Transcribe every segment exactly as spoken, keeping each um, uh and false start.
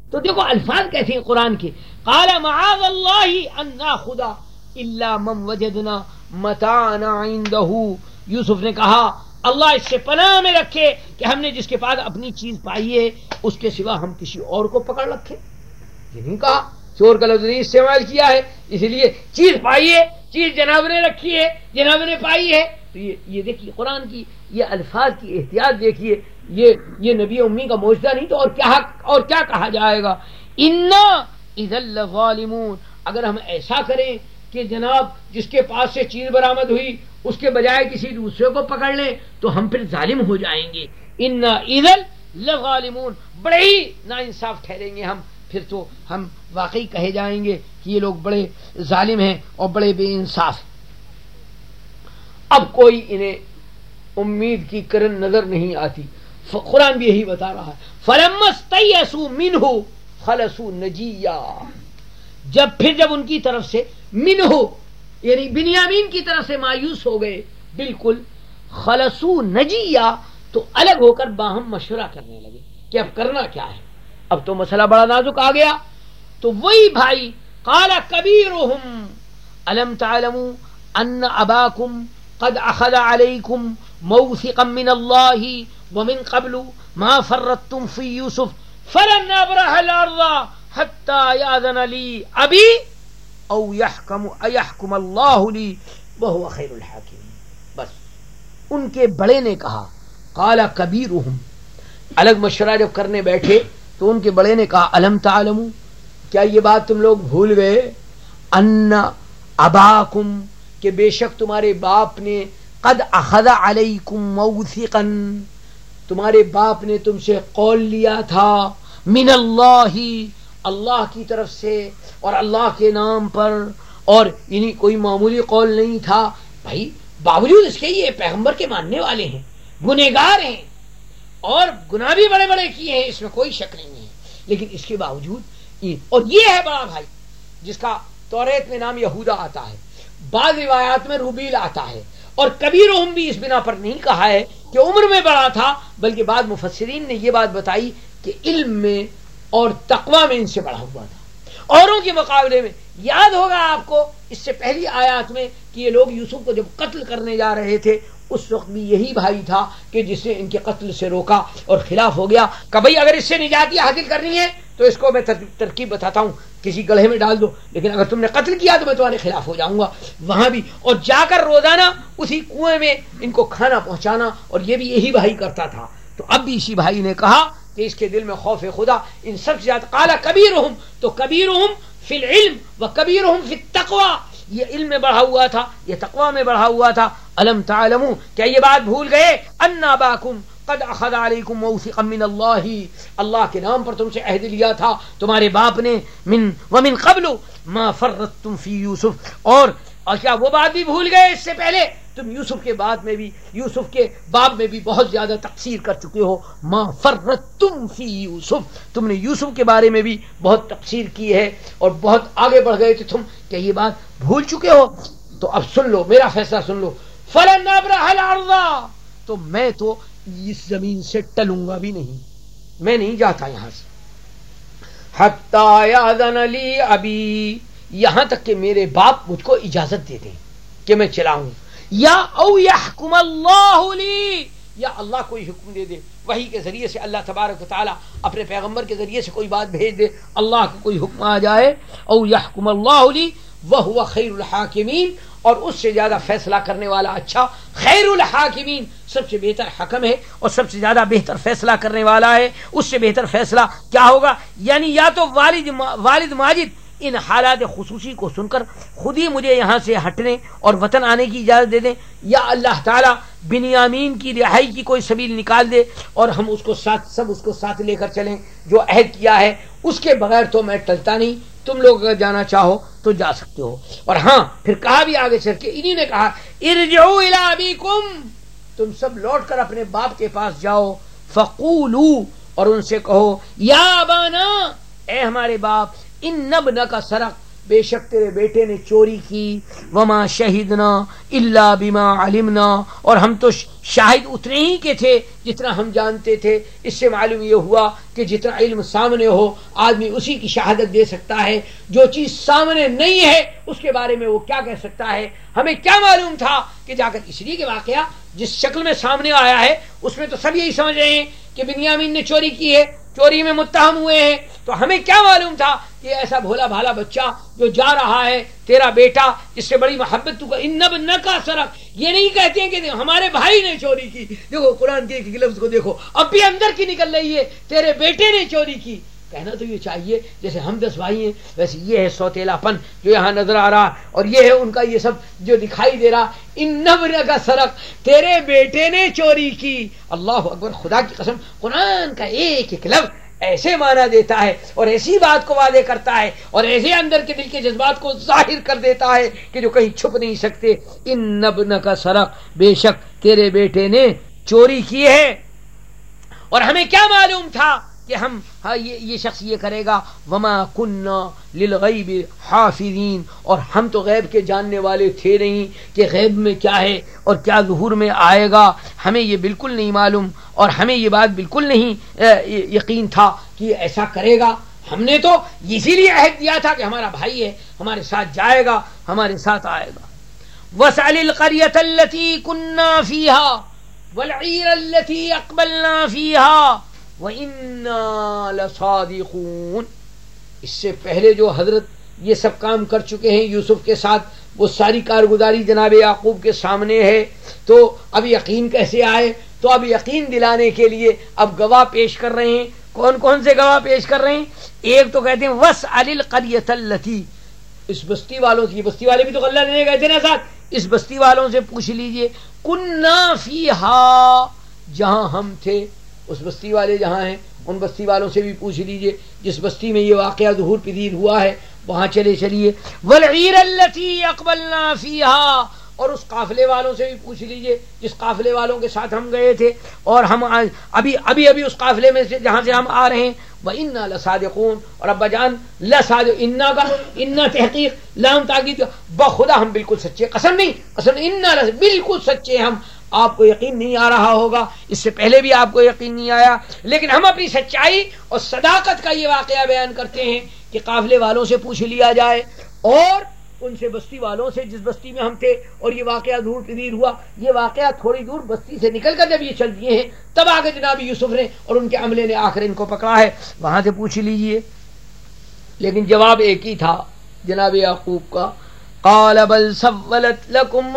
تو دیکھو الفاظ کیسے ہیں قرآن کے. قال معاذ اللہ ان ناخذ الا من وجدنا متاعنا عنده. یوسف نے کہا اللہ اس سے پناہ میں رکھے کہ ہم نے جس کے پاس اپنی چیز پائی ہے اس کے سوا ہم کسی اور کو پکڑ رکھے. یہ نہیں کہا، چور کا لفظ نہیں استعمال کیا ہے. اس لیے چیز پائی ہے، چیز جناب نے رکھی ہے، جناب نے پائی ہے. تو یہ یہ دیکھیے قرآن کی یہ الفاظ کی احتیاط دیکھیے. یہ یہ نبی امی کا معجزہ نہیں تو اور کیا اور کیا کہا جائے گا. انا اذا لظالمون، اگر ہم ایسا کریں کہ جناب جس کے پاس سے چیز برآمد ہوئی اس کے بجائے کسی دوسرے کو پکڑ لیں تو ہم پھر ظالم ہو جائیں گے. انا اذا لظالمون، بڑے ہی ناانصاف ٹھہریں گے ہم. پھر تو ہم واقعی کہے جائیں گے کہ یہ لوگ بڑے ظالم ہیں اور بڑے بے انصاف ہیں. اب کوئی انہیں امید کی کرن نظر نہیں آتی. قرآن بھی یہی بتا رہا ہے. فلما استيئسوا منه خلصوا نجيا، جب پھر جب ان کی طرف سے منہ یعنی بنیامین کی طرف سے مایوس ہو گئے بالکل، خلصوا نجیہ، تو الگ ہو کر باہم مشورہ کرنے لگے کہ اب کرنا کیا ہے. اب تو مسئلہ بڑا نازک آ گیا. تو وہی بھائی قال کبیرہم الم تعلموا ان اباکم قد اخذ علیکم موثقا من اللہ ومن قبل ما فرطتم فی یوسف فلن ابرح الارض حتی یاذن لی ابی او یحکم ایحکم اللہ لی وہو خیر الحاکمین. بس ان کے بڑے نے کہا، قال کبیرہم، الگ مشورہ جب کرنے بیٹھے تو ان کے بڑے نے کہا الم تعلموا، کیا یہ بات تم لوگ بھول گئے، ان اباکم، کہ بے شک تمہارے باپ نے، قد اخذ علیکم موثقا، تمہارے باپ نے تم سے قول لیا تھا، من اللہ، اللہ کی طرف سے اور اللہ کے نام پر، اور یعنی کوئی معمولی قول نہیں تھا. بھائی باوجود اس کے یہ پیغمبر کے ماننے والے ہیں، گنہگار ہیں اور گناہ بھی بڑے بڑے کیے ہیں، اس میں کوئی شک نہیں ہے، لیکن اس کے باوجود یہ، اور یہ ہے بڑا بھائی جس کا توریت میں نام یہودا آتا ہے، بعض روایات میں روبیل آتا ہے. اور کبیرہم بھی اس بنا پر نہیں کہا ہے کہ عمر میں بڑا تھا، بلکہ بعض مفسرین نے یہ بات بتائی کہ علم میں اور تقوی میں ان سے بڑا ہوا تھا اوروں کے مقابلے میں. یاد ہوگا آپ کو اس سے پہلی آیات میں کہ یہ لوگ یوسف کو جب قتل کرنے جا رہے تھے اس وقت بھی یہی بھائی تھا کہ جس نے ان کے قتل سے روکا اور خلاف ہو گیا کہ بھائی اگر اس سے نجات حاصل کرنی ہے تو اس کو میں ترکیب بتاتا ہوں، کسی گڑھے میں ڈال دو، لیکن اگر تم نے قتل کیا تو میں تمہارے خلاف ہو جاؤں گا. وہاں بھی اور جا کر روزانہ اسی کنویں میں ان کو کھانا پہنچانا، اور یہ بھی یہی بھائی کرتا تھا. تو اب بھی اسی بھائی نے کہا کہ اس کے دل میں خوف خدا ان سب سے زیادہ. قال کبیرہم، تو کبیرہم فی العلم و کبیرہم فی التقوی، یہ علم میں بڑھا ہوا تھا، یہ تقوی میں بڑھا ہوا تھا. الم تعلموا، کیا یہ بات بھول گئے، ان اباکم قد اخذ علیکم موثقا من اللہ، اللہ کے نام پر تم سے عہد لیا تھا تمہارے باپ نے، من ومن قبل ما فرطتم فی یوسف، اور اور کیا وہ بات بھی بھول گئے اس سے پہلے تم یوسف کے بعد میں بھی، یوسف کے باب میں بھی بہت زیادہ تقصیر کر چکے ہو. ما فرطتم فی یوسف، تم نے یوسف کے بارے میں بھی بہت تقصیر کی ہے اور بہت آگے بڑھ گئے تھے تم، کیا یہ بات بھول چکے ہو. تو اب سن لو، میرا فیصلہ سن لو. فلن ابرح الارض، تو میں تو اس زمین سے ٹلوں گا بھی نہیں، میں نہیں جاتا یہاں سے. حتی یاذن لی ابی، یہاں تک کہ میرے باپ مجھ کو اجازت دے دیں کہ میں چلاؤں، یا او یحکم اللہ لی، یا اللہ کوئی حکم دے دے، وحی کے ذریعے سے اللہ تبارک و تعالی اپنے پیغمبر کے ذریعے سے کوئی بات بھیج دے، اللہ کو کوئی حکم آ جائے. او یحکم اللہ لی وہو خیر الحاکمین، اور اس سے زیادہ فیصلہ کرنے والا اچھا، خیر الحاکمین، سب سے بہتر حکم ہے اور سب سے زیادہ بہتر فیصلہ کرنے والا ہے. اس سے بہتر فیصلہ کیا ہوگا، یعنی یا تو والد والد ماجد ان حالات خصوصی کو سن کر خود ہی مجھے یہاں سے ہٹنے اور وطن آنے کی اجازت دے دیں، یا اللہ تعالیٰ بنیامین کی رہائی کی کوئی سبیل نکال دے اور ہم اس کو ساتھ سب اس کو ساتھ لے کر چلیں جو عہد کیا ہے. اس کے بغیر تو میں ٹلتا نہیں، تم لوگ اگر جانا چاہو تو جا سکتے ہو. اور ہاں پھر کہا بھی آگے چل کے، انہی نے کہا ارجعوا الی ابیکم، تم سب لوٹ کر اپنے باپ کے پاس جاؤ، فقولوا، اور ان سے کہو، یا ابانا، اے ہمارے باپ، ان ابنک سرق، بے شک تیرے بیٹے نے چوری کی، وما شہدنا الا بما علمنا، اور ہم تو شاہد اتنے ہی کے تھے جتنا ہم جانتے تھے۔ اس سے معلوم یہ ہوا کہ جتنا علم سامنے ہو آدمی اسی کی شہادت دے سکتا ہے، جو چیز سامنے نہیں ہے اس کے بارے میں وہ کیا کہہ سکتا ہے؟ ہمیں کیا معلوم تھا کہ جا کر، اس لیے کہ واقعہ جس شکل میں سامنے آیا ہے اس میں تو سب یہی سمجھ رہے ہیں کہ بنیامین نے چوری کی ہے، چوری میں متہم ہوئے ہیں، تو ہمیں کیا معلوم تھا کہ ایسا بھولا بھالا بچہ جو جا رہا ہے تیرا بیٹا جس سے بڑی محبت تو ان ابنہ کا سرق، یہ نہیں کہتے ہیں کہ ہمارے بھائی نے چوری کی، دیکھو قرآن کے ایک لفظ کو دیکھو، اب بھی اندر کی نکل رہی ہے تیرے بیٹے نے چوری کی۔ کہنا تو یہ چاہیے جیسے ہم دس بھائی ہیں، ویسے یہ ہے سوتیلا پن جو یہاں نظر آ رہا، اور یہ ہے ان کا یہ سب جو دکھائی دے رہا، ان ابنہ کا سرق، تیرے بیٹے نے چوری کی۔ اللہ اکبر، خدا کی قسم قرآن کا ایک ایک لفظ ایسے معنی دیتا ہے اور ایسی بات کو واضح کرتا ہے اور ایسے اندر کے دل کے جذبات کو ظاہر کر دیتا ہے کہ جو کہیں چھپ نہیں سکتے۔ ان ابن کا سرق، بے شک تیرے بیٹے نے چوری کی ہے، اور ہمیں کیا معلوم تھا کہ ہم ہاں یہ, یہ شخص یہ کرے گا۔ وما کننا للغیب حافظین، اور ہم تو غیب کے جاننے والے تھے نہیں کہ غیب میں کیا ہے اور کیا ظہور میں آئے گا، ہمیں یہ بالکل نہیں معلوم، اور ہمیں یہ بات بالکل نہیں یقین تھا کہ یہ ایسا کرے گا۔ ہم نے تو اسی لیے عہد دیا تھا کہ ہمارا بھائی ہے، ہمارے ساتھ جائے گا، ہمارے ساتھ آئے گا۔ وَاسْأَلِ الْقَرْيَةَ الَّتِي كُنَّا فِيهَا وَالْعِيرَ الَّتِي أَقْبَلْنَا فِيهَا وَإِنَّا لَصَادِقُونَ۔ اس سے پہلے جو حضرت یہ سب کام کر چکے ہیں یوسف کے ساتھ، وہ ساری کارگزاری جناب یعقوب کے سامنے ہے، تو اب یقین کیسے آئے؟ تو اب یقین دلانے کے لیے اب گواہ پیش کر رہے ہیں۔ کون کون سے گواہ پیش کر رہے ہیں؟ ایک تو کہتے ہیں وَاسْأَلِ الْقَرْيَةَ الَّتِي، اس بستی والوں سے، یہ بستی والے بھی تو غلہ لینے گئے تھے نا ساتھ، اس بستی والوں سے پوچھ لیجئے، كُنَّا فِيهَا، جہاں ہم تھے، اس بستی والے جہاں ہیں ان بستی والوں سے بھی پوچھ لیجئے جس بستی میں یہ واقعہ ظہور پذیر ہوا ہے، وہاں چلے چلیے۔ وَالْعِيرَ الَّتِي أَقْبَلْنَا فِيهَا، اور اس قافلے والوں سے بھی پوچھ لیجئے جس قافلے والوں کے ساتھ ہم گئے تھے، اور ہم ابھی ابھی ابھی اس قافلے میں سے جہاں سے ہم آ رہے ہیں۔ وَإِنَّا لَصَادِقُونَ، اور ابا جان لَصَادِقُونَ، اِنَّا کا اِنَّا تحقیق، لام تاکید، بخدا ہم بالکل سچے، قسم نہیں، قسم اِنَّا بالکل سچے ہم۔ آپ کو یقین نہیں آ رہا ہوگا، اس سے پہلے بھی آپ کو یقین نہیں آیا، لیکن ہم اپنی سچائی اور صداقت کا یہ واقعہ بیان کرتے ہیں کہ قافلے والوں سے پوچھ لیا جائے، اور ان سے بستی والوں سے جس بستی میں ہم تھے اور یہ واقعہ دور پذیر ہوا۔ یہ واقعہ تھوڑی دور بستی سے نکل کر جب یہ چل دیے ہیں تب آگے جناب یوسف نے اور ان کے عملے نے آخر ان کو پکڑا ہے، وہاں سے پوچھ لیجئے۔ لیکن جواب ایک ہی تھا جناب یعقوب کا، قال بل سولت لكم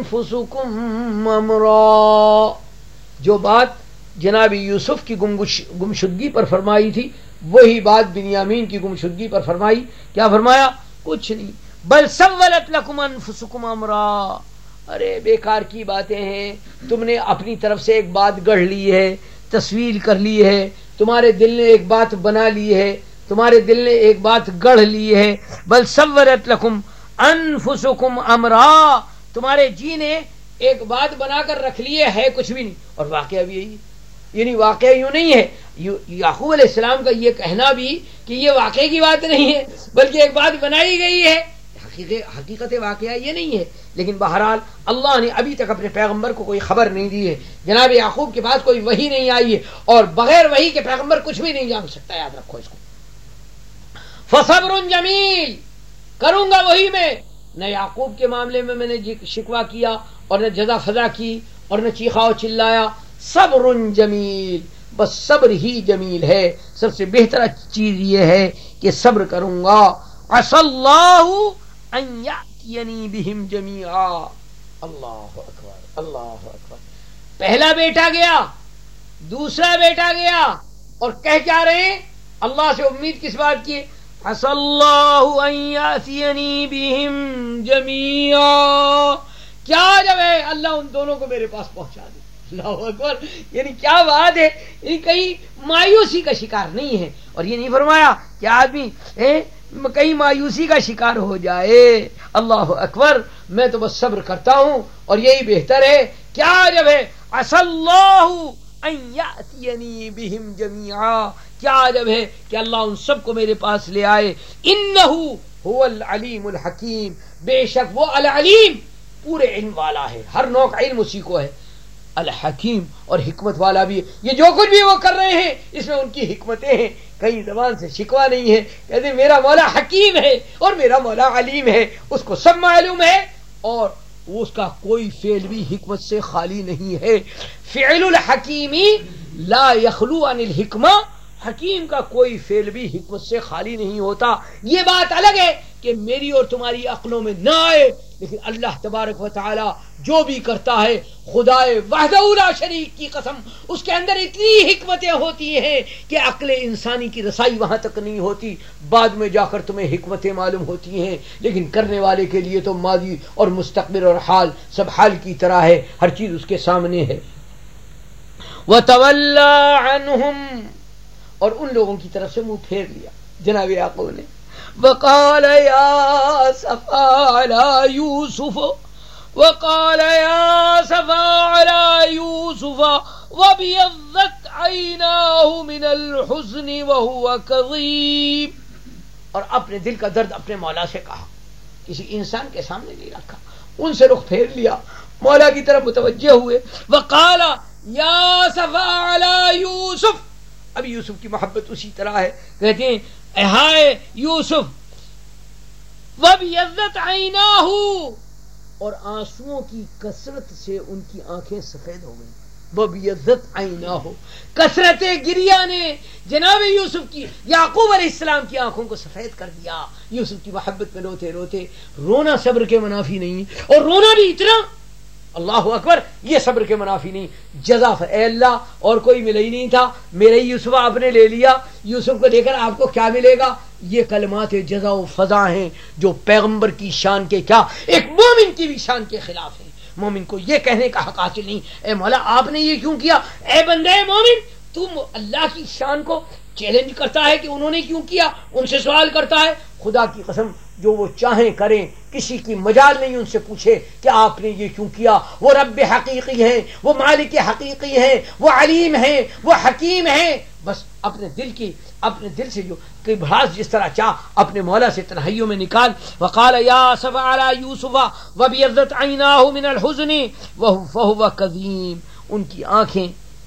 انفسكم امرا، جو بات جناب یوسف کی گمشدگی پر فرمائی تھی وہی بات بنیامین کی گمشدگی پر فرمائی۔ کیا فرمایا؟ کچھ نہیں، بل سولت لكم انفسكم امرا، ارے بیکار کی باتیں ہیں، تم نے اپنی طرف سے ایک بات گڑھ لی ہے، تصویر کر لی ہے، تمہارے دل نے ایک بات بنا لی ہے، تمہارے دل نے ایک بات گڑھ لی ہے۔ بل سولت لكم انفسکم امرا، تمہارے جی نے ایک بات بنا کر رکھ لی ہے کچھ بھی نہیں، اور واقعہ بھی یہی، یعنی واقعہ یوں نہیں ہے۔ یعقوب علیہ السلام کا یہ کہنا بھی کہ یہ واقعے کی بات نہیں ہے بلکہ ایک بات بنائی گئی ہے، حقیقت واقعہ یہ نہیں ہے، لیکن بہرحال اللہ نے ابھی تک اپنے پیغمبر کو کوئی خبر نہیں دی ہے، جناب یعقوب کے پاس کوئی وحی نہیں آئی ہے، اور بغیر وحی کے پیغمبر کچھ بھی نہیں جان سکتا، یاد رکھو اس کو۔ فصبر جمیل، کروں گا وہی میں، نہ یعقوب کے معاملے میں میں نے شکوہ کیا اور نہ جزا فضا کی اور نہ چیخا و چلایا، صبر جمیل، بس صبر ہی جمیل ہے، سب سے بہتر چیز یہ ہے کہ صبر کروں گا۔ عسى اللہ ان یأتینی بہم جمیعا، اللہ اکبر اللہ اکبر۔ پہلا بیٹا گیا، دوسرا بیٹا گیا، اور کہہ کیا رہے ہیں؟ اللہ سے امید کس بات کی؟ عسى اللہ ان یأتینی بہم جمیعا، کیا جب ہے اللہ ان دونوں کو میرے پاس پہنچا دے۔ اللہ اکبر، یعنی کیا بات ہے، یعنی کہیں مایوسی کا شکار نہیں ہے، اور یہ نہیں فرمایا کہ آدمی کہیں مایوسی کا شکار ہو جائے۔ اللہ اکبر، میں تو بس صبر کرتا ہوں اور یہی بہتر ہے۔ کیا جب ہے عسى اللہ ان یأتینی بہم جمیعا، کیا عجب ہے کہ اللہ ان سب کو میرے پاس لے آئے۔ انہو هو العلیم الحکیم، بے شک وہ العلیم پورے علم والا ہے، ہر نوع کا علم اسی کو ہے، الحکیم اور حکمت والا بھی ہے۔ یہ جو کچھ بھی وہ کر رہے ہیں اس میں ان کی حکمتیں ہیں، کہیں زبان سے شکوا نہیں ہے، کہتے میرا مولا حکیم ہے اور میرا مولا علیم ہے، اس کو سب معلوم ہے اور اس کا کوئی فعل بھی حکمت سے خالی نہیں ہے۔ فعل الحکیمی لا یخلو عن الحکمہ، حکیم کا کوئی فعل بھی حکمت سے خالی نہیں ہوتا۔ یہ بات الگ ہے کہ میری اور تمہاری عقلوں میں نہ آئے، لیکن اللہ تبارک و تعالی جو بھی کرتا ہے، خدائے وحدہ لا شریک کی قسم، اس کے اندر اتنی حکمتیں ہوتی ہیں کہ عقل انسانی کی رسائی وہاں تک نہیں ہوتی، بعد میں جا کر تمہیں حکمتیں معلوم ہوتی ہیں، لیکن کرنے والے کے لیے تو ماضی اور مستقبل اور حال سب حال کی طرح ہے، ہر چیز اس کے سامنے ہے۔ وَتَوَلَّى عَنْهُمْ، اور ان لوگوں کی طرف سے منہ پھیر لیا جناب یعقوب نے۔ وقال یا صفا علی یوسف، وقال یا صفا علی یوسف وابیضت عیناہ من الحزن وهو کظیم، اور اپنے دل کا درد اپنے مولا سے کہا، کسی انسان کے سامنے نہیں رکھا، ان سے رخ پھیر لیا، مولا کی طرف متوجہ ہوئے۔ وقال یا صفا علی یوسف، اب یوسف کی محبت اسی طرح ہے، کہتے ہیں اے ہائے یوسف، وَبْيَضَّتْ عَيْنَاهُ، اور آنسوؤں کی کثرت سے ان کی آنکھیں سفید ہو گئیں۔ وَبْيَضَّتْ عَيْنَاهُ، کثرت گریہ نے جناب یوسف کی، یعقوب علیہ السلام کی آنکھوں کو سفید کر دیا۔ یوسف کی محبت میں روتے روتے، رونا صبر کے منافی نہیں، اور رونا بھی اتنا، اللہ اکبر، یہ صبر کے منافی نہیں، جزا، اے اللہ اور کوئی ملے ہی نہیں تھا، میرے یوسف آپ نے لے لیا، یوسف کو دے کر آپ کو کیا ملے گا؟ یہ کلمات جزا و فضا ہیں جو پیغمبر کی شان کے کیا، ایک مومن کی بھی شان کے خلاف ہیں۔ مومن کو یہ کہنے کا حق حاصل نہیں اے مولا آپ نے یہ کیوں کیا، اے بندے مومن تم اللہ کی شان کو چیلنج کرتا ہے کہ انہوں نے کیوں کیا، ان سے سوال کرتا ہے، خدا کی قسم جو وہ چاہیں کریں، کسی کی مجال نہیں ان سے پوچھے کہ آپ نے یہ کیوں کیا۔ وہ رب حقیقی ہیں، وہ مالک حقیقی ہیں، وہ علیم ہیں، وہ حکیم ہیں، بس اپنے دل کی، اپنے دل سے جو کہ بھاس جس طرح چاہ اپنے مولا سے تنہائیوں میں نکال۔ وقال یا صفا علی یوسف وابیضت عیناہ من الحزن فہو کظیم، ان کی آنکھیں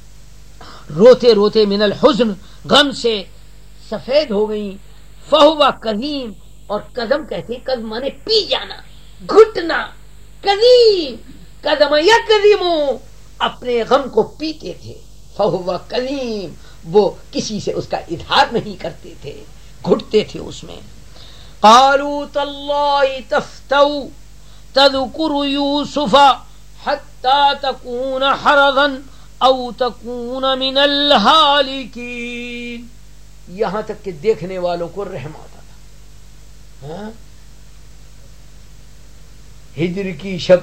روتے روتے من الحزن، غم سے سفید ہو گئیں۔ فہو کظیم، اور قدم کہتے ہیں، قدم مانے پی جانا، گھٹنا، کظیم، قدم یکظمو، اپنے غم کو پیتے تھے۔ فہو کظیم، وہ کسی سے اس کا اظہار نہیں کرتے تھے، گھٹتے تھے اس میں۔ قالوا تاللہ تفتو تذکر یوسف حتی تکون حرضا او تکون من الہالکین، یہاں تک کہ دیکھنے والوں کو رحم آتا تھا۔ ہاں؟ ہجر کی شب،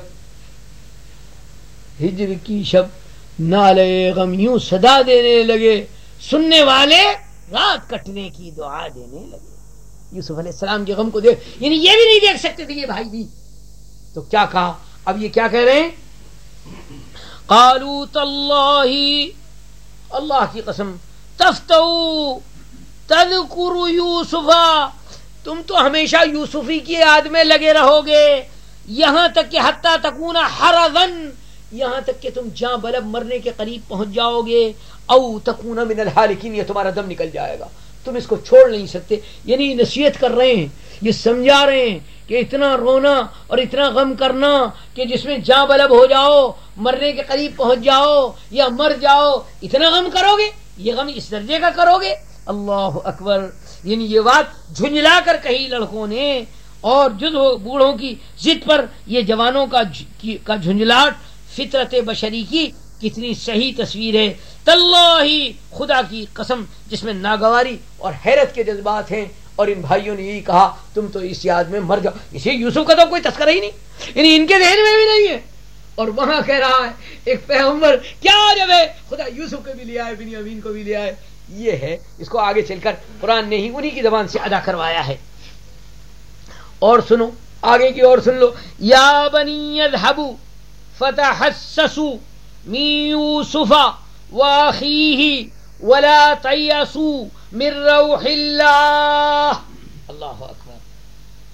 ہجر کی شب نالے غم یوں صدا دینے لگے، سننے والے رات کٹنے کی دعا دینے لگے۔ یوسف علیہ السلام کے غم کو دیکھ، یعنی یہ بھی نہیں دیکھ سکتے تھے یہ بھائی بھی، تو کیا کہا، اب یہ کیا کہہ رہے ہیں؟ قالوا تاللہ، اللہ کی قسم، تفتو تذکر یوسف، تم تو ہمیشہ یوسفی کی یاد میں لگے رہو گے، یہاں تک کہ حتی تکون حرضا، یہاں تک کہ تم جاں بلب مرنے کے قریب پہنچ جاؤ گے، او تکون من الحالکین، یہ تمہارا دم نکل جائے گا، تم اس کو چھوڑ نہیں سکتے۔ یعنی نصیحت کر رہے ہیں، یہ سمجھا رہے ہیں کہ اتنا رونا اور اتنا غم کرنا کہ جس میں جاں بلب ہو جاؤ، مرنے کے قریب پہنچ جاؤ یا مر جاؤ، اتنا غم کرو گے، یہ غم اس درجے کا کرو گے، اللہ اکبر۔ یعنی یہ بات جھنجلا کر کہی لڑکوں نے، اور جز بوڑھوں کی ضد پر یہ جوانوں کا کا جھنجلاٹ، فطرت بشری کی کتنی صحیح تصویر ہے۔ تاللہ، خدا کی قسم، جس میں ناگواری اور حیرت کے جذبات ہیں، اور ان بھائیوں نے یہی کہا تم تو اس یاد میں مر جاؤ، اسے یوسف کا تو کوئی تذکرہ ہی نہیں، یعنی ان کے ذہن میں بھی نہیں ہے، اور وہاں کہہ رہا ہے ایک پیغمبر، کیا عجب ہے، خدا یوسف کو بھی لے آئے، بنیامین کو بھی لے آئے۔ یہ ہے، اس کو آگے چل کر قرآن نے ہی انہی کی زبان سے ادا کروایا ہے۔ اور سنو آگے کی اور سن لو، یا بنی اذهبوا فتحسسوا من یوسف واخیہ ولا تیأسوا من روح اللہ، اللہ اکبر۔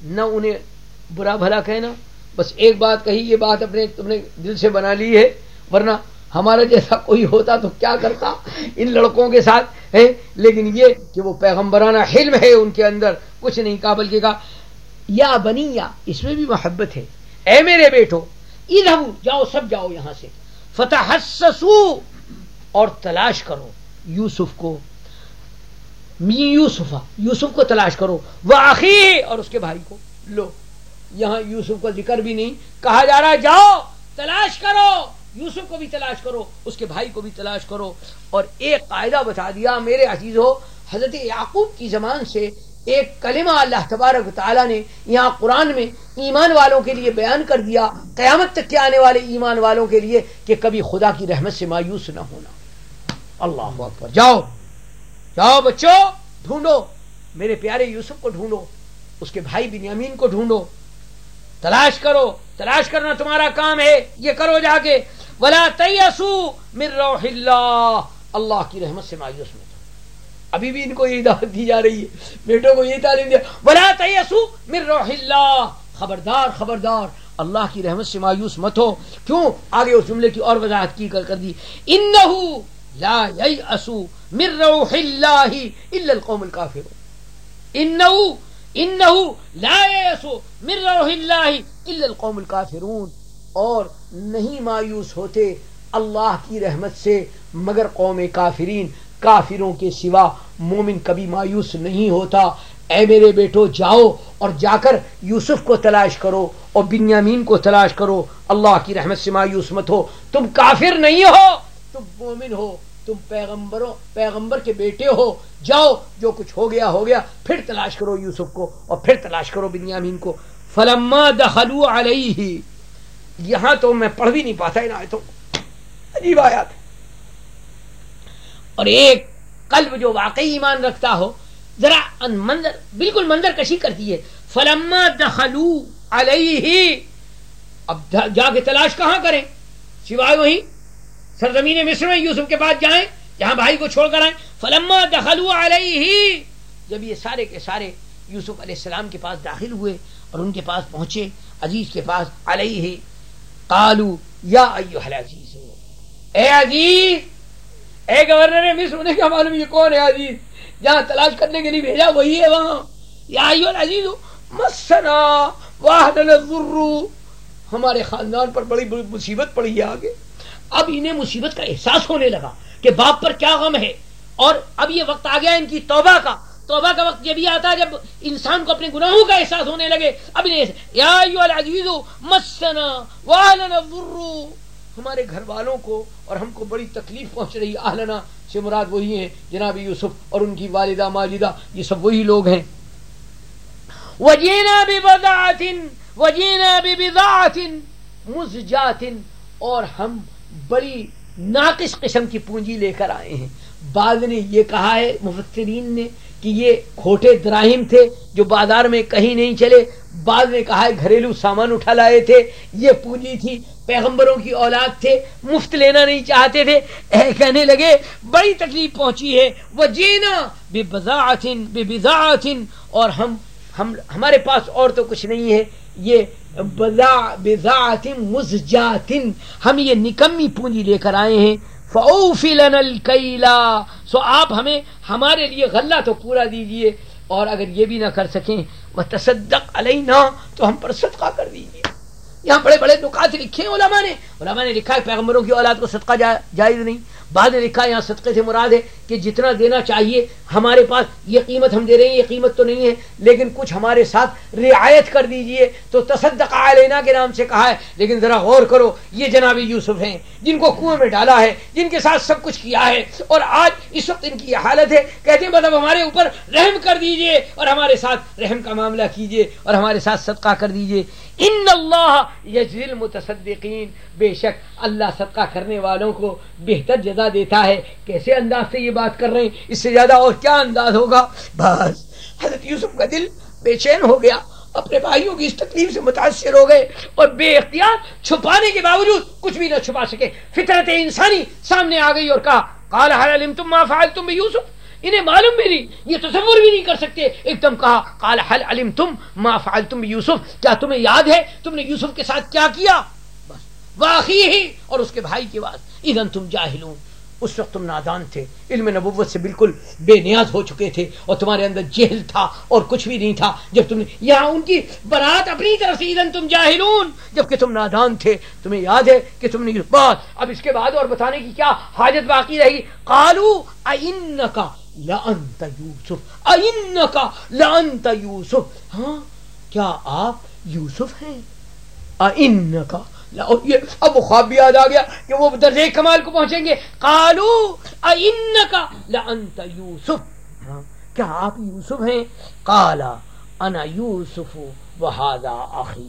نہ انہیں برا بھلا کہنا. بس ایک بات کہی, یہ بات اپنے تم نے دل سے بنا لی ہے, ورنہ ہمارا جیسا کوئی ہوتا تو کیا کرتا ان لڑکوں کے ساتھ ہے. لیکن یہ کہ وہ پیغمبرانہ حلم ہے ان کے اندر, کچھ نہیں کہا بلکہ کہا یا بنی, یا اس میں بھی محبت ہے, اے میرے بیٹو, اذهبوا جاؤ سب جاؤ یہاں سے, فتحسسوا اور تلاش کرو یوسف کو, یوسفا یوسف کو تلاش کرو, واخیہ اور اس کے بھائی کو. لو یہاں یوسف کا ذکر بھی نہیں, کہا جا رہا جاؤ تلاش کرو, یوسف کو بھی تلاش کرو, اس کے بھائی کو بھی تلاش کرو. اور ایک قاعدہ بتا دیا میرے عزیزو, حضرت یعقوب کی زبان سے ایک کلمہ اللہ تبارک و تعالیٰ نے یہاں قرآن میں ایمان والوں کے لیے بیان کر دیا, قیامت تک کے آنے والے ایمان والوں کے لیے, کہ کبھی خدا کی رحمت سے مایوس نہ ہونا. اللہ اکبر. جاؤ جاؤ بچوں, ڈھونڈو میرے پیارے یوسف کو, ڈھونڈو اس کے بھائی بنیامین کو, ڈھونڈو, تلاش کرو, تلاش کرنا تمہارا کام ہے, یہ کرو جا کے. ولا تیأسوا من روح اللہ, اللہ کی رحمت سے مایوس مت ہو. ابھی بھی ان کو یہ دعوت دی جا رہی ہے, بیٹوں کو یہ تعلیم دیا, ولا تیأسوا من روح اللہ, خبردار خبردار اللہ کی رحمت سے مایوس مت ہو. کیوں؟ آگے اس جملے کی اور وضاحت کی کر دی, انہ لا ییأس من روح اللہ الا القوم الکافرون. انہ انہ لا ییأس من روح اللہ الا القوم الکافرون, اور نہیں مایوس ہوتے اللہ کی رحمت سے مگر قوم کافرین, کافروں کے سوا مومن کبھی مایوس نہیں ہوتا. اے میرے بیٹو جاؤ اور جا کر یوسف کو تلاش کرو اور بنیامین کو تلاش کرو, اللہ کی رحمت سے مایوس مت ہو. تم کافر نہیں ہو, تم مومن ہو, تم پیغمبروں پیغمبر کے بیٹے ہو. جاؤ, جو کچھ ہو گیا ہو گیا, پھر تلاش کرو یوسف کو اور پھر تلاش کرو بنیامین کو. فلما دخلوا علیہ, یہاں تو میں پڑھ بھی نہیں پاتا ان آیتوں, عجیب آیات. اور ایک قلب جو واقعی ایمان رکھتا ہو ذرا منظر بالکل منظر کشی کرتی ہے. فلما دخلوا علیہ, اب جا کے تلاش کہاں کریں سوائے وہیں سرزمین مصر میں یوسف کے پاس جائیں جہاں بھائی کو چھوڑ کر آئیں. فلما دخلوا علیہ, جب یہ سارے کے سارے یوسف علیہ السلام کے پاس داخل ہوئے اور ان کے پاس پہنچے, عزیز کے پاس, علیہ قالوا یا ایھا العزیز, اے عزیز, اے گورنر مصر, انہیں کیا معلوم یہ کون ہے عزیز, جہاں تلاش کرنے کے لیے بھیجا وہی ہے وہاں. یا ایھا العزیز مسنا واهلنا الضر, ہمارے خاندان پر بڑی بڑی مصیبت پڑی ہے آگے. اب انہیں مصیبت کا احساس ہونے لگا کہ باپ پر کیا غم ہے, اور اب یہ وقت آ گیا ان کی توبہ کا. توبہ کا وقت یہ بھی آتا ہے جب انسان کو اپنے گناہوں کا احساس ہونے لگے. اب یا ایھا العزیز مسنا واهلنا الضر, ہمارے گھر والوں کو اور ہم کو بڑی تکلیف پہنچ رہی. اہلنا سے مراد وہی ہیں جناب یوسف اور ان کی والدہ ماجدہ, یہ سب وہی لوگ ہیں. وجینا ببضاعۃ وجینا ببضاعۃ مزجاۃ, اور ہم بڑی ناقص قسم کی پونجی لے کر آئے ہیں. بعض نے یہ کہا ہے مفسرین نے کہ یہ کھوٹے دراہم تھے جو بازار میں کہیں نہیں چلے. بعض نے کہا ہے گھریلو سامان اٹھا لائے تھے, یہ پونجی تھی. پیغمبروں کی اولاد تھے, مفت لینا نہیں چاہتے تھے. اے کہنے لگے بڑی تکلیف پہنچی ہے. وجینا ببضاعۃ ببضاعۃ, اور ہم ہم ہمارے پاس اور تو کچھ نہیں ہے, یہ بضاعۃ مزجاۃ, ہم یہ نکمی پونجی لے کر آئے ہیں. فَأَوْفِ لَنَا الْكَيْلَ, سو آپ ہمیں ہمارے لیے غلہ تو پورا دیجئے, اور اگر یہ بھی نہ کر سکیں وَتَصَدَّقْ عَلَيْنَا, تو ہم پر صدقہ کر دیجئے. یہاں بڑے بڑے نکات لکھے ہیں علماء نے. علماء نے لکھا ہے پیغمبروں کی اولاد کو صدقہ جائز نہیں. بعد نے لکھا یہاں صدقے سے مراد ہے کہ جتنا دینا چاہیے ہمارے پاس یہ قیمت ہم دے رہے ہیں, یہ قیمت تو نہیں ہے, لیکن کچھ ہمارے ساتھ رعایت کر دیجئے. تو تصدق علینا کے نام سے کہا ہے. لیکن ذرا غور کرو, یہ جناب یوسف ہیں جن کو کنویں میں ڈالا ہے, جن کے ساتھ سب کچھ کیا ہے, اور آج اس وقت ان کی یہ حالت ہے, کہتے ہیں مطلب ہمارے اوپر رحم کر دیجئے اور ہمارے ساتھ رحم کا معاملہ کیجئے اور ہمارے ساتھ صدقہ کر دیجئے. ان اللہ یجزی المتصدقین, بے شک اللہ صدقہ کرنے والوں کو بہتر جزا دیتا ہے. کیسے انداز سے یہ بات کر رہے ہیں, اس سے زیادہ اور کیا انداز ہوگا. بس حضرت یوسف کا دل بے چین ہو گیا, اپنے بھائیوں کی اس تکلیف سے متاثر ہو گئے, اور بے اختیار چھپانے کے باوجود کچھ بھی نہ چھپا سکے. فطرت انسانی سامنے آ گئی اور کہا قال هل علمتم ما فعلتم بيوسف انہیں معلوم بھی نہیں, یہ تصور بھی نہیں کر سکتے. ایک دم کہا قال هل علمتم ما فعلتم بيوسف, کیا تمہیں یاد ہے تم نے یوسف کے ساتھ کیا کیا؟ بس واخیہ, اور اس کے بھائی کی بات. اذن تم جاہلون, اس وقت تم نادان تھے, علم نبوت سے بالکل بے نیاز ہو چکے تھے, اور تمہارے اندر جہل تھا اور کچھ بھی نہیں تھا. جب تم نے یہاں ان کی برات اپنی طرف سے, اذن تم جاہلون, جبکہ تم نادان تھے, تمہیں یاد ہے کہ تم نے یہ بات. اب اس کے بعد اور بتانے کی کیا حاجت باقی رہی؟ قالوا ائنک لانت یوسف, ائنک لانت یوسف, ہاں کیا آپ یوسف ہیں؟ ائنک, اب وہ خواب بھی یاد آ گیا کہ وہ درجے کمال کو پہنچیں گے. قالوا ائنک لانت یوسف, کیا آپ یوسف ہیں؟ قال انا یوسف وہذا اخی,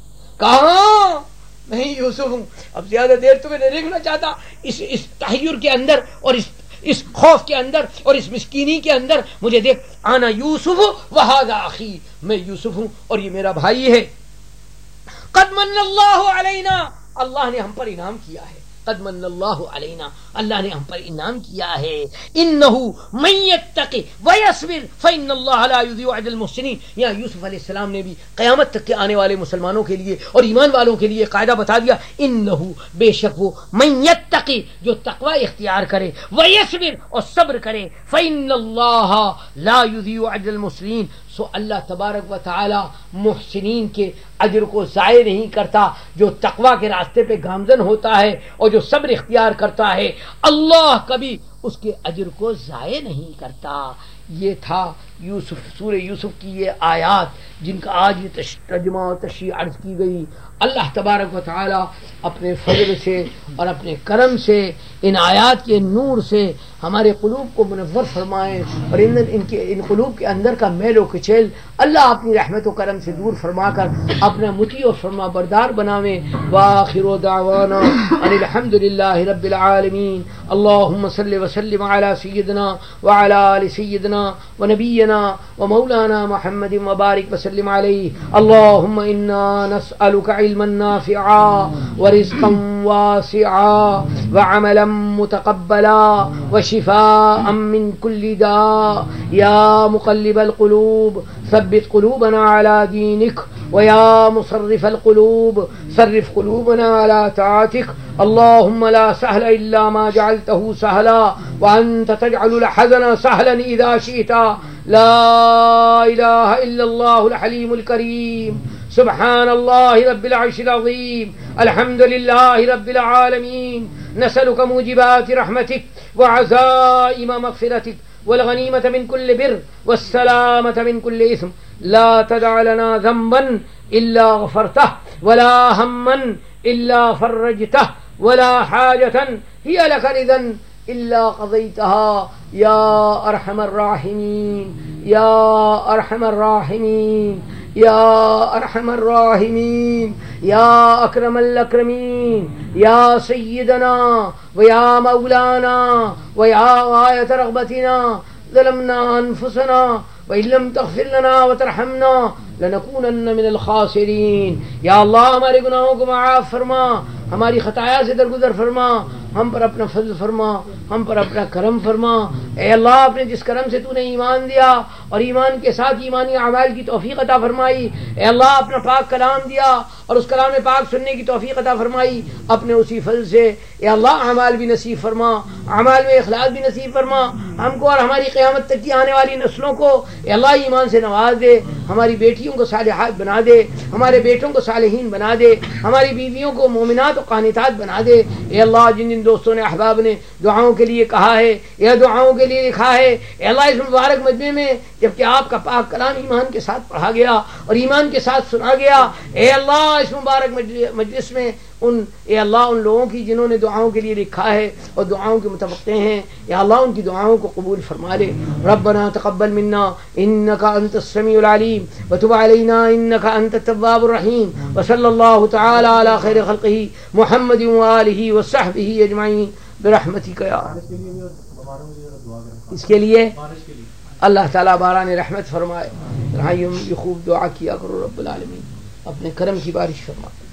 کہاں میں یوسف ہوں. اب زیادہ دیر تمہیں نہیں دیکھنا چاہتا اس اس تحیر کے اندر اور اس اس خوف کے اندر اور اس مسکینی کے اندر. مجھے دیکھ, انا یوسف وہذا اخی, میں یوسف ہوں اور یہ میرا بھائی ہے. قد من اللہ علینا, اللہ نے ہم پر انعام کیا ہے. قد من اللہ علینا, اللہ نے ہم پر انعام کیا ہے. انہ من یتقی ویصبر فان اللہ لا یضیع اجر المحسنین. یہاں یوسف علیہ السلام نے بھی قیامت تک کے آنے والے مسلمانوں کے لیے اور ایمان والوں کے لیے قاعدہ بتا دیا. انہ, بے شک وہ, من یتقی, جو تقوی اختیار کرے, ویصبر, اور صبر کرے, فان اللہ لا یضیع اجر المحسنین, سو اللہ تبارک و تعالی محسنین کے اجر کو ضائع نہیں کرتا. جو تقوی کے راستے پہ گامزن ہوتا ہے اور جو صبر اختیار کرتا ہے, اللہ کبھی اس کے اجر کو ضائع نہیں کرتا. یہ تھا یوسف, سورہ یوسف کی یہ آیات جن کا آج یہ ترجمہ و تشریح عرض کی گئی. اللہ تبارک و تعالی اپنے فضل سے اور اپنے کرم سے ان آیات کے نور سے ہمارے قلوب کو منور فرمائے, اور ان ان کے ان قلوب کے اندر کا میل و کچیل اللہ اپنی رحمت و کرم سے دور فرما کر اپنا مطیع و فرما بردار بناوے. وآخر دعوانا ان الحمد للہ رب العالمین. اللهم صل وسلم على سیدنا وعلى آل سیدنا ونبینا ومولانا محمد وبارک وسلم علیہ. اللهم انا نسألك علما نافعا ورزقا واسعا وعملا متقبلا وشفاء من كل داء. يا مقلب القلوب ثبت قلوبنا على دينك, ويا مصرف القلوب صرف قلوبنا على طاعتك. اللهم لا سهل إلا ما جعلته سهلا وأنت تجعل الحزن سهلا إذا شئت. لا إله إلا الله الحليم الكريم. سبحان الله رب العرش العظيم. الحمد لله رب العالمين. نسألك موجبات رحمتك وعزائم مغفرتك والغنيمة من كل بر والسلامة من كل إثم. لا تدع لنا ذنبا إلا غفرته ولا هما إلا فرجته ولا حاجة هي لك رضا إلا قضيتها يا أرحم الراحمين. يا أرحم الراحمين. يا أرحم الراحمين. يا أكرم الأكرمين. يا سيدنا ويا مولانا ويا غاية رغبتنا. ظلمنا أنفسنا وإن لم تغفر لنا وترحمنا لنكونن من الخاسرین. یا اللہ ہمارے گناہوں کو معاف فرما, ہماری خطایا سے درگزر فرما, ہم پر اپنا فضل فرما, ہم پر اپنا کرم فرما. اے اللہ اپنے جس کرم سے تو نے ایمان دیا اور ایمان کے ساتھ ایمانی اعمال کی توفیق عطا فرمائی, اے اللہ اپنا پاک کلام دیا اور اس کلام پاک سننے کی توفیق عطا فرمائی, اپنے اسی فضل سے اے اللہ اعمال بھی نصیب فرما, اعمال میں اخلاص بھی نصیب فرما. ہم کو اور ہماری قیامت تک کی آنے والی نسلوں کو اے اللہ ایمان سے نواز دے, ہماری بیٹیوں کو صالحات بنا دے, ہمارے بیٹوں کو صالحین بنا دے, ہماری بیویوں کو مومنات و قانتات بنا دے. اے اللہ جن جن دوستوں نے احباب نے دعاؤں کے لیے کہا ہے یا دعاؤں کے لیے لکھا ہے, اے اللہ اس مبارک مجمع میں جبکہ آپ کا پاک کلام ایمان کے ساتھ پڑھا گیا اور ایمان کے ساتھ سنا گیا, اے اللہ اس مبارک مجلس میں ان اے اللہ ان لوگوں کی جنہوں نے دعاؤں کے لیے لکھا ہے اور دعاؤں کے متوقع ہیں, یا اللہ ان کی دعاؤں کو قبول فرما لے. ربنا تقبل منا انك انت السميع العليم وتب علينا انك انت التواب الرحيم. وصلى الله تعالى على خير خلقه محمد وآله وصحبه اجمعين برحمتك يا ارحم. اس کے لیے اللہ تعالیٰ باران رحمت فرمائے. یہ خوب دعا کیا کرو, رب العالمین اپنے کرم کی بارش فرمائے.